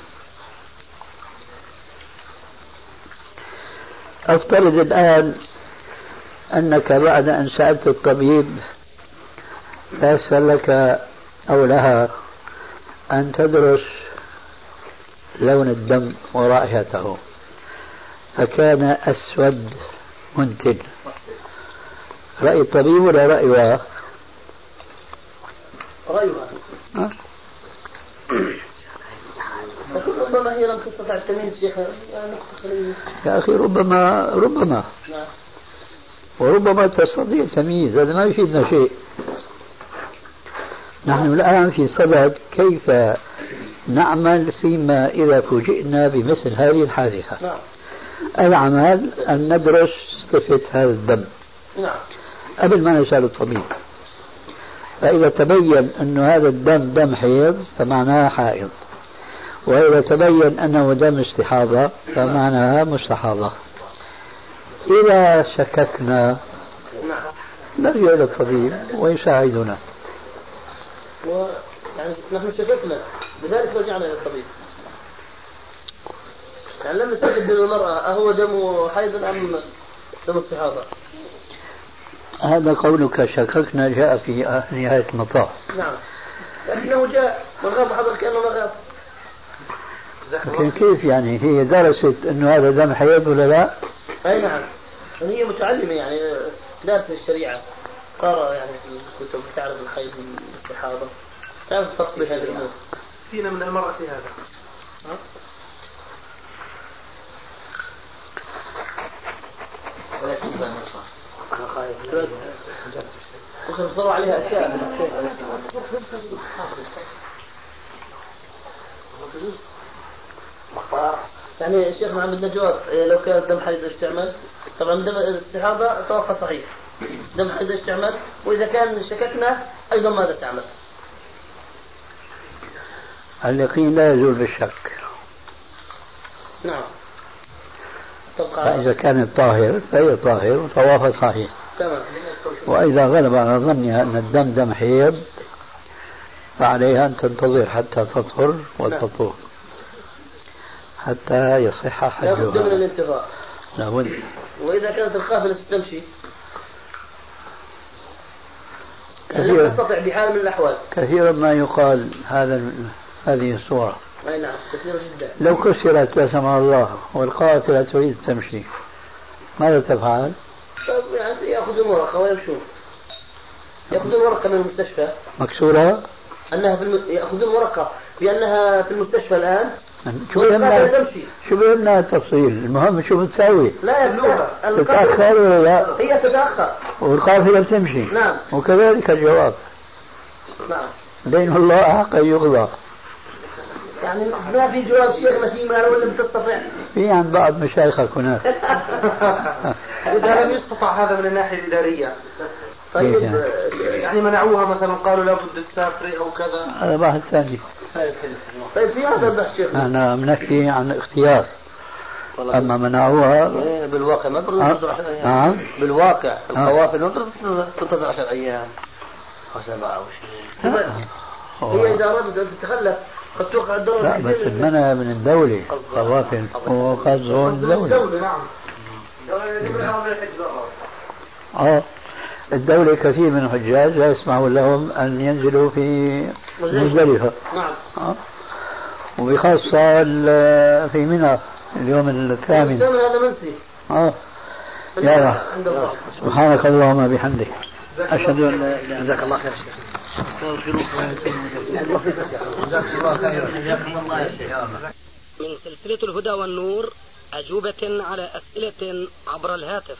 أفترض الآن أنك بعد أن سألت الطبيب فيسر لك أو لها أن تدرس لون الدم ورائحته، فكان أسود منتن. رأي الطبيب ولا رأيها؟ رأيها. لكن ربما هي لم تستطع التمييز شيخ، يعني نقطة خلية. يا أخي ربما نعم. وربما تستطيع تمييز، هذا ما يفيدنا شيء. نحن الآن في صدد كيف نعمل فيما إذا فوجئنا بمثل هذه الحادثة. العمل أن ندرس صفة هذا الدم قبل ما نسأل الطبيب. فإذا تبين أن هذا الدم دم حيض فمعناها حائض، وإذا تبين أنه دم استحاضة فمعناها مستحاضة. إذا شككنا نرجع إلى الطبيب ويساعدنا. يعني نحن شككنا لذلك رجعنا إلى الطبيب. يعني لم نستجب من المرأة أهو دم حيض أم دم استحاضة. هذا قولك شككنا جاء في نهاية المطاف. نعم لكنه جاء والغاب حضر كأنه ما غاب. لكن كيف يعني هي درست أنه هذا دم حيض ولا لا؟ أي نعم هي متعلمة يعني دارسة الشريعة، قارئة يعني في الكتب تعرف الحيض من الاستحاضة، تعرف الفرق بين هذه الأمور. فينا من المرة في هذا. ولا تنسى النصر. أنا خايف. وصلوا عليها أشياء. يعني الشيخ محمد نجار لو كان دم حيض استعمال، طبعا دم الاستحاضة توقع صحيح، دم حيض استعمال، وإذا كان شككنا أيضا ماذا تعمل؟ اليقين لا يزول بالشك. نعم. فإذا كانت طاهر فهي طاهر وطوافها صحيح. تمام. وإذا غلب على ظنها أن الدم دم حيض فعليها أن تنتظر حتى تطهر وتطوف حتى يصح حجها. لابد من الانتظار. لابد. وإذا كانت القافلة ستمشي لا تستطيع بحال من الأحوال. كثيرا ما يقال هذه الصورة. أي نعم كثيرا جدا. لو كسرت لا سمح الله والقافلة تريد تمشي ماذا تفعل؟ يعني يأخذون ورقة ويمشون. يأخذون ورقة من المستشفى مكسورة؟ أنها يأخذون ورقة بأنها في المستشفى الآن. شو بهمنا التفصيل، المهم شو بتسوي؟ لا تتأخر ولا لا؟ هي تتأخر والقافلة بتمشي. نعم. وكذلك الجواب. نعم. دين الله أحق أن يقضى. يعني ما في جواب شيخنا في مال ولا بتستطيع؟ في عن بعض مشايخك هناك. إذا لم يستطع هذا من الناحية الإدارية طيب يعني منعوها مثلا قالوا لابد تسافري أو كذا. هذا بحث ثاني. طيب في هذا البحث شيخنا أنا بنحكي عن اختيار. أما منعوها بالواقع ما برد. بالواقع القوافل ما برد تنتظر 10 أيام أو 7 أو شيء. هي إذا أردت أن تتخلف قد توقع الدولة. لا بس المنع من الدولة قوافل وقد زون الدولة. نعم. الدولة كثير من الحجاج لا يسمحوا لهم أن ينزلوا في مزدلفة. نعم. وبخاصة في منى اليوم الثامن. هذا منسي. يا رب. سبحانك اللهم بحمدك أشهد أن لا إله إلا أنت. جزاك الله خير شيخ. من سلسلة الهدى والنور أجوبة على أسئلة عبر الهاتف.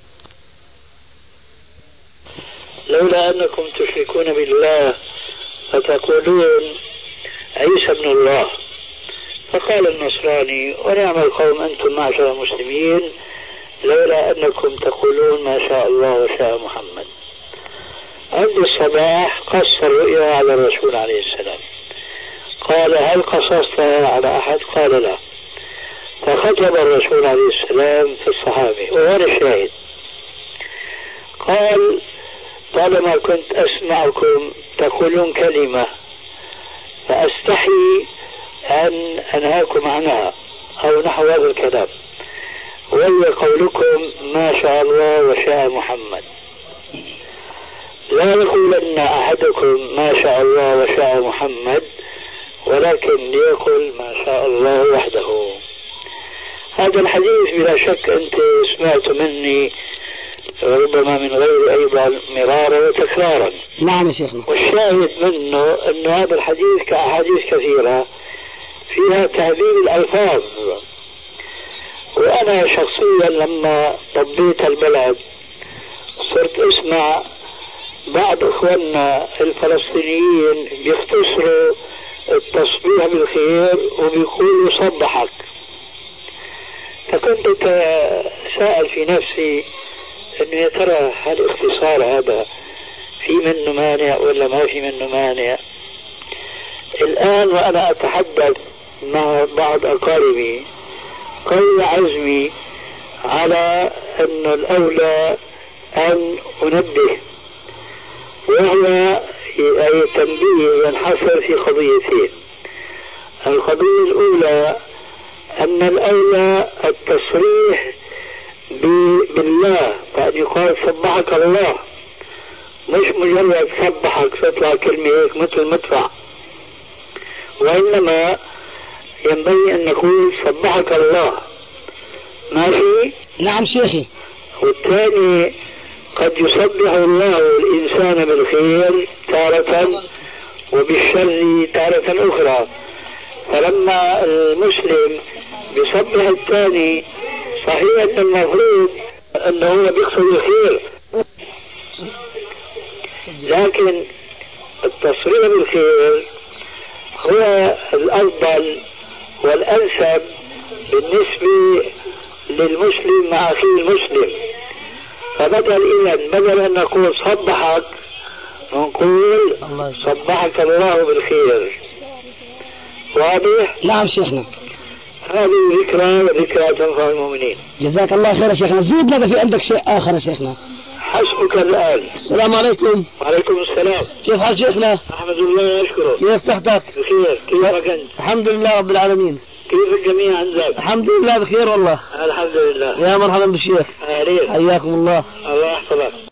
لولا أنكم تشركون بالله فتقولون عيسى ابن الله، فقال النصراني ونعم القوم أنتم معشر المسلمين لولا أنكم تقولون ما شاء الله وشاء محمد. عند الصباح قص الرؤيا على الرسول عليه السلام، قال هل قصصتها على أحد؟ قال لا. فخطب الرسول عليه السلام في الصحابة وهذا الشاهد، قال طالما كنت أسمعكم تقولون كلمة فأستحي أن أنهاكم عنها أو نحو هذا الكلام، وهي قولكم ما شاء الله وشاء محمد. لا يقولن أحدكم ما شاء الله وشاء محمد، ولكن ليقل ما شاء الله وحده. هذا الحديث بلا شك أنت سمعت مني ربما من غير أيضا مرارا وتكرارا. نعم يا شيخنا. والشاهد منه أن هذا الحديث كأحاديث كثيرة فيها تهذيب الألفاظ. وأنا شخصيا لما طبيت البلد صرت اسمع بعض اخواننا الفلسطينيين بيختصروا التصبيح بالخير وبيقولوا صبحك، فكنت سائل في نفسي انه يا ترى هل الاختصار هذا في منه مانع ولا ما في منه مانع؟ الان وانا اتحدث مع بعض اقاربي قوي عزمي على انه الاولى ان انبه، وهو أي تنبيه ينحصر في قضيتين. القضية الأولى أن الأولى التصريح بالله، فأن يقال صبحك الله، مش مجرد صبحك تطلع كلمة هيك مثل مدفع، وإنما ينبغي أن نقول صبحك الله. ماشي؟ نعم شيخي. والثاني قد يصبح الله الإنسان بالخير تارة وبالشر تارة أخرى، فلما المسلم بيصبح الثاني صحيح أن المفروض أنه هو بيقصد الخير، لكن التصريح بالخير هو الأفضل والأنسب بالنسبة للمسلم مع أخيه المسلم. بدل أن نقول صبحك نقول صبحك الله بالخير. واضح؟ نعم شيخنا. هذه ذكرى تنفع المؤمنين. جزاك الله خير يا شيخنا. زيد لنا في عندك شيء آخر يا شيخنا. حسبك الآن. السلام عليكم. وعليكم السلام. كيف حال شيخنا؟ أحمد الله أشكره. كيف صحتك؟ بخير. كيفك أنت؟ الحمد لله رب العالمين. كيف الجميع عندك؟ الحمد لله بخير والله. الحمد لله. يا مرحبا بالشيخ. أهلين. حياكم الله. الله يحفظك.